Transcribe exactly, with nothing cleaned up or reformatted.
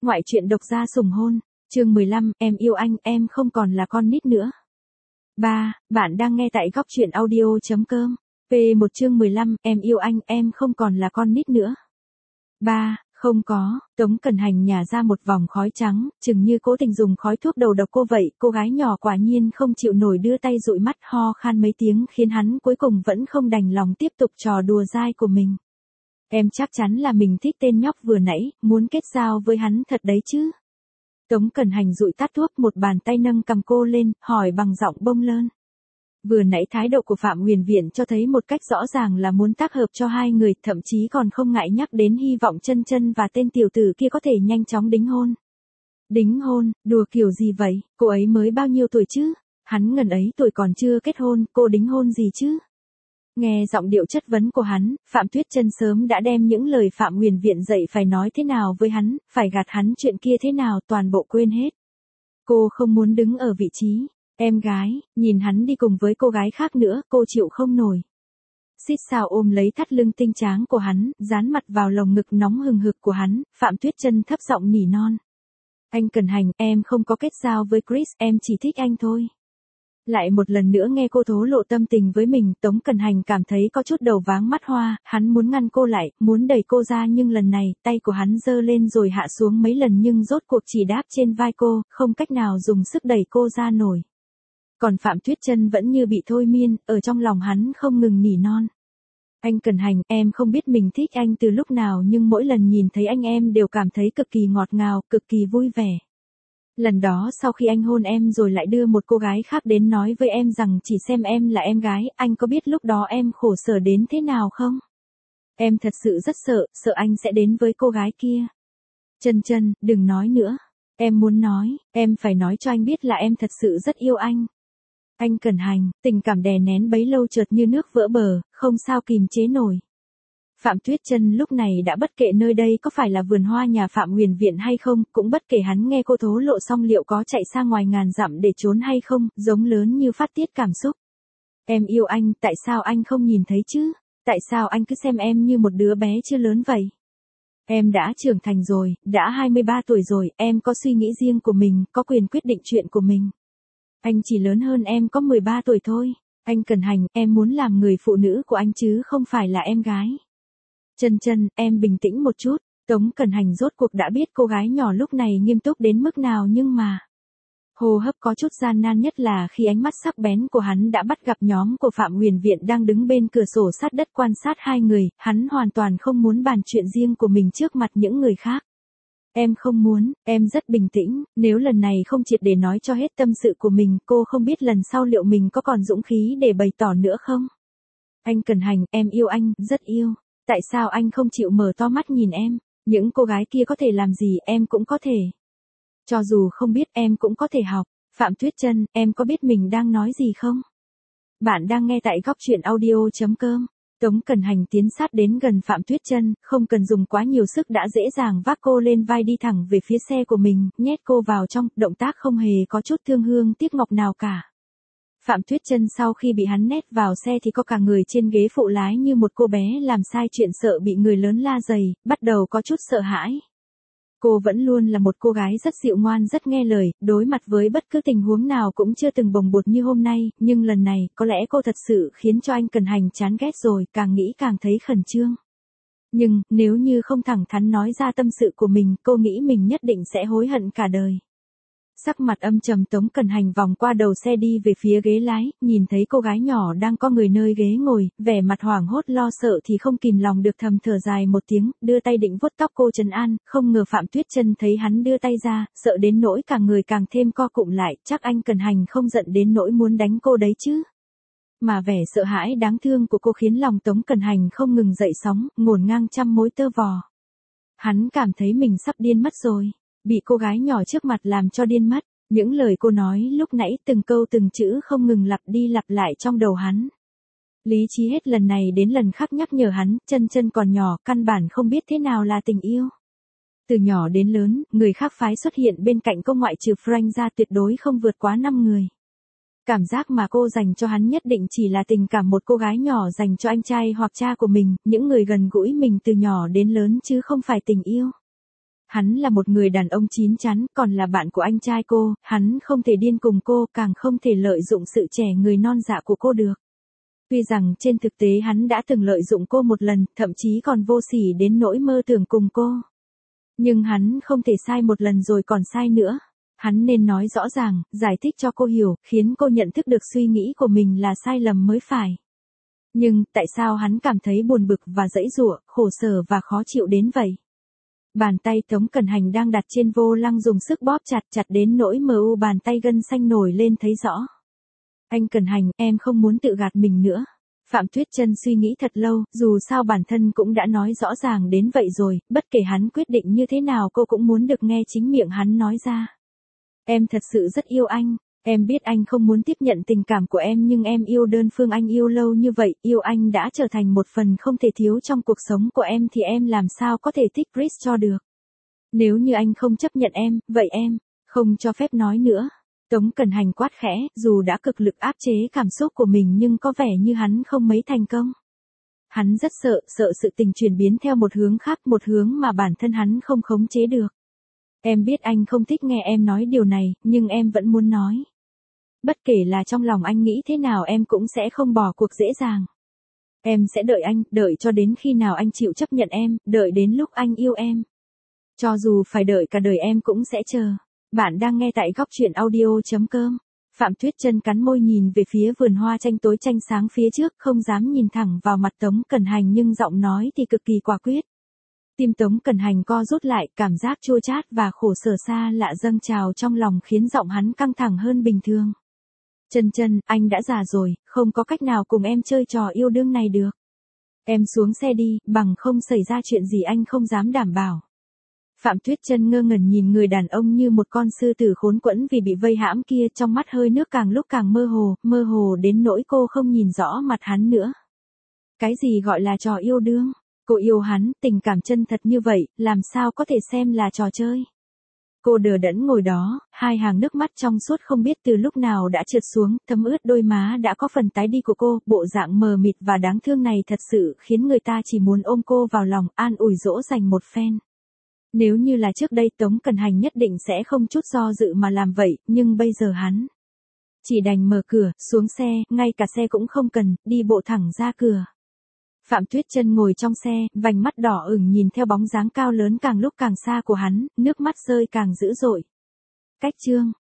Ngoại truyện độc gia sủng hôn, chương mười lăm, em yêu anh, em không còn là con nít nữa. ba. Bạn đang nghe tại góc truyện audio.com. P một chương mười lăm, em yêu anh, em không còn là con nít nữa. ba. Không có, Tống Cẩn Hành nhả ra một vòng khói trắng, chừng như cố tình dùng khói thuốc đầu độc cô vậy, cô gái nhỏ quả nhiên không chịu nổi đưa tay dụi mắt ho khan mấy tiếng khiến hắn cuối cùng vẫn không đành lòng tiếp tục trò đùa dai của mình. Em chắc chắn là mình thích tên nhóc vừa nãy, muốn kết giao với hắn thật đấy chứ. Tống Cẩn Hành dụi tắt thuốc, một bàn tay nâng cầm cô lên, hỏi bằng giọng bông lơn. Vừa nãy thái độ của Phạm Huyền Viện cho thấy một cách rõ ràng là muốn tác hợp cho hai người, thậm chí còn không ngại nhắc đến hy vọng Chân Chân và tên tiểu tử kia có thể nhanh chóng đính hôn. Đính hôn, đùa kiểu gì vậy, cô ấy mới bao nhiêu tuổi chứ? Hắn ngần ấy tuổi còn chưa kết hôn, cô đính hôn gì chứ? Nghe giọng điệu chất vấn của hắn, Phạm Tuyết Chân sớm đã đem những lời Phạm Huyền Viện dạy phải nói thế nào với hắn, phải gạt hắn chuyện kia thế nào toàn bộ quên hết. Cô không muốn đứng ở vị trí em gái, nhìn hắn đi cùng với cô gái khác nữa, cô chịu không nổi. Xít xào ôm lấy thắt lưng tinh tráng của hắn, dán mặt vào lồng ngực nóng hừng hực của hắn, Phạm Tuyết Chân thấp giọng nỉ non. Anh Cẩn Hành, em không có kết giao với Chris, em chỉ thích anh thôi. Lại một lần nữa nghe cô thổ lộ tâm tình với mình, Tống Cẩn Hành cảm thấy có chút đầu váng mắt hoa, hắn muốn ngăn cô lại, muốn đẩy cô ra nhưng lần này, tay của hắn giơ lên rồi hạ xuống mấy lần nhưng rốt cuộc chỉ đáp trên vai cô, không cách nào dùng sức đẩy cô ra nổi. Còn Phạm Tuyết Chân vẫn như bị thôi miên, ở trong lòng hắn không ngừng nỉ non. Anh Cẩn Hành, em không biết mình thích anh từ lúc nào nhưng mỗi lần nhìn thấy anh em đều cảm thấy cực kỳ ngọt ngào, cực kỳ vui vẻ. Lần đó sau khi anh hôn em rồi lại đưa một cô gái khác đến nói với em rằng chỉ xem em là em gái, anh có biết lúc đó em khổ sở đến thế nào không? Em thật sự rất sợ, sợ anh sẽ đến với cô gái kia. Chân Chân, đừng nói nữa. Em muốn nói, em phải nói cho anh biết là em thật sự rất yêu anh. Anh Cẩn Hành, tình cảm đè nén bấy lâu chợt như nước vỡ bờ, không sao kìm chế nổi. Phạm Tuyết Chân lúc này đã bất kể nơi đây có phải là vườn hoa nhà Phạm Huyền Viện hay không, cũng bất kể hắn nghe cô thố lộ xong liệu có chạy xa ngoài ngàn dặm để trốn hay không, giống lớn như phát tiết cảm xúc. Em yêu anh, tại sao anh không nhìn thấy chứ? Tại sao anh cứ xem em như một đứa bé chưa lớn vậy? Em đã trưởng thành rồi, đã hai mươi ba tuổi rồi, em có suy nghĩ riêng của mình, có quyền quyết định chuyện của mình. Anh chỉ lớn hơn em có mười ba tuổi thôi. Anh Cẩn Hành, em muốn làm người phụ nữ của anh chứ không phải là em gái. Chân Chân, em bình tĩnh một chút. Tống Cẩn Hành rốt cuộc đã biết cô gái nhỏ lúc này nghiêm túc đến mức nào nhưng mà hô hấp có chút gian nan nhất là khi ánh mắt sắc bén của hắn đã bắt gặp nhóm của Phạm Huyền Viện đang đứng bên cửa sổ sát đất quan sát hai người, hắn hoàn toàn không muốn bàn chuyện riêng của mình trước mặt những người khác. Em không muốn, em rất bình tĩnh, nếu lần này không triệt để nói cho hết tâm sự của mình, cô không biết lần sau liệu mình có còn dũng khí để bày tỏ nữa không? Anh Cẩn Hành, em yêu anh, rất yêu. Tại sao anh không chịu mở to mắt nhìn em? Những cô gái kia có thể làm gì em cũng có thể. Cho dù không biết em cũng có thể học. Phạm Tuyết Chân, em có biết mình đang nói gì không? Bạn đang nghe tại góc truyện audio.com. Tống Cẩn Hành tiến sát đến gần Phạm Tuyết Chân, không cần dùng quá nhiều sức đã dễ dàng vác cô lên vai đi thẳng về phía xe của mình, nhét cô vào trong, động tác không hề có chút thương hương tiếc ngọc nào cả. Phạm Tuyết Chân sau khi bị hắn nhét vào xe thì có cả người trên ghế phụ lái như một cô bé làm sai chuyện sợ bị người lớn la dày, bắt đầu có chút sợ hãi. Cô vẫn luôn là một cô gái rất dịu ngoan rất nghe lời, đối mặt với bất cứ tình huống nào cũng chưa từng bồng bột như hôm nay, nhưng lần này, có lẽ cô thật sự khiến cho anh Cẩn Hành chán ghét rồi, càng nghĩ càng thấy khẩn trương. Nhưng, nếu như không thẳng thắn nói ra tâm sự của mình, cô nghĩ mình nhất định sẽ hối hận cả đời. Sắc mặt âm trầm Tống Cẩn Hành vòng qua đầu xe đi về phía ghế lái, nhìn thấy cô gái nhỏ đang có người nơi ghế ngồi, vẻ mặt hoảng hốt lo sợ thì không kìm lòng được thầm thở dài một tiếng, đưa tay định vuốt tóc cô trấn an, không ngờ Phạm Tuyết Chân thấy hắn đưa tay ra, sợ đến nỗi cả người càng thêm co cụm lại, chắc anh Cẩn Hành không giận đến nỗi muốn đánh cô đấy chứ. Mà vẻ sợ hãi đáng thương của cô khiến lòng Tống Cẩn Hành không ngừng dậy sóng, ngổn ngang trăm mối tơ vò. Hắn cảm thấy mình sắp điên mất rồi. Bị cô gái nhỏ trước mặt làm cho điên mất, những lời cô nói lúc nãy từng câu từng chữ không ngừng lặp đi lặp lại trong đầu hắn. Lý trí hết lần này đến lần khác nhắc nhở hắn, Chân Chân còn nhỏ, căn bản không biết thế nào là tình yêu. Từ nhỏ đến lớn, người khác phái xuất hiện bên cạnh cô ngoại trừ Frank ra tuyệt đối không vượt quá năm người. Cảm giác mà cô dành cho hắn nhất định chỉ là tình cảm một cô gái nhỏ dành cho anh trai hoặc cha của mình, những người gần gũi mình từ nhỏ đến lớn chứ không phải tình yêu. Hắn là một người đàn ông chín chắn, còn là bạn của anh trai cô, hắn không thể điên cùng cô, càng không thể lợi dụng sự trẻ người non dạ của cô được. Tuy rằng trên thực tế hắn đã từng lợi dụng cô một lần, thậm chí còn vô sỉ đến nỗi mơ tưởng cùng cô. Nhưng hắn không thể sai một lần rồi còn sai nữa. Hắn nên nói rõ ràng, giải thích cho cô hiểu, khiến cô nhận thức được suy nghĩ của mình là sai lầm mới phải. Nhưng, tại sao hắn cảm thấy buồn bực và dẫy dụa, khổ sở và khó chịu đến vậy? Bàn tay Tống Cẩn Hành đang đặt trên vô lăng dùng sức bóp chặt chặt đến nỗi mờ u bàn tay gân xanh nổi lên thấy rõ. Anh Cẩn Hành, em không muốn tự gạt mình nữa. Phạm Tuyết Chân suy nghĩ thật lâu, dù sao bản thân cũng đã nói rõ ràng đến vậy rồi, bất kể hắn quyết định như thế nào cô cũng muốn được nghe chính miệng hắn nói ra. Em thật sự rất yêu anh, em biết anh không muốn tiếp nhận tình cảm của em nhưng em yêu đơn phương anh yêu lâu như vậy, yêu anh đã trở thành một phần không thể thiếu trong cuộc sống của em thì em làm sao có thể thích Chris cho được. Nếu như anh không chấp nhận em, vậy em, không cho phép nói nữa. Tống Cẩn Hành quát khẽ, dù đã cực lực áp chế cảm xúc của mình nhưng có vẻ như hắn không mấy thành công. Hắn rất sợ, sợ sự tình chuyển biến theo một hướng khác, một hướng mà bản thân hắn không khống chế được. Em biết anh không thích nghe em nói điều này, nhưng em vẫn muốn nói. Bất kể là trong lòng anh nghĩ thế nào em cũng sẽ không bỏ cuộc dễ dàng. Em sẽ đợi anh, đợi cho đến khi nào anh chịu chấp nhận em, đợi đến lúc anh yêu em. Cho dù phải đợi cả đời em cũng sẽ chờ. Bạn đang nghe tại góc truyện audio chấm com. Phạm Tuyết Chân cắn môi nhìn về phía vườn hoa tranh tối tranh sáng phía trước, không dám nhìn thẳng vào mặt Tống Cẩn Hành nhưng giọng nói thì cực kỳ quả quyết. Tim Tống Cẩn Hành co rút lại, cảm giác chua chát và khổ sở xa lạ dâng trào trong lòng khiến giọng hắn căng thẳng hơn bình thường. Chân Chân, anh đã già rồi, không có cách nào cùng em chơi trò yêu đương này được. Em xuống xe đi, bằng không xảy ra chuyện gì anh không dám đảm bảo. Phạm Tuyết Chân ngơ ngẩn nhìn người đàn ông như một con sư tử khốn quẫn vì bị vây hãm kia, trong mắt hơi nước càng lúc càng mơ hồ, mơ hồ đến nỗi cô không nhìn rõ mặt hắn nữa. Cái gì gọi là trò yêu đương? Cô yêu hắn, tình cảm chân thật như vậy, làm sao có thể xem là trò chơi? Cô đờ đẫn ngồi đó, hai hàng nước mắt trong suốt không biết từ lúc nào đã trượt xuống, thấm ướt đôi má đã có phần tái đi của cô, bộ dạng mờ mịt và đáng thương này thật sự khiến người ta chỉ muốn ôm cô vào lòng, an ủi dỗ dành một phen. Nếu như là trước đây Tống Cẩn Hành nhất định sẽ không chút do dự mà làm vậy, nhưng bây giờ hắn chỉ đành mở cửa, xuống xe, ngay cả xe cũng không cần, đi bộ thẳng ra cửa. Phạm Tuyết Chân ngồi trong xe, vành mắt đỏ ửng nhìn theo bóng dáng cao lớn càng lúc càng xa của hắn, nước mắt rơi càng dữ dội. Cách chương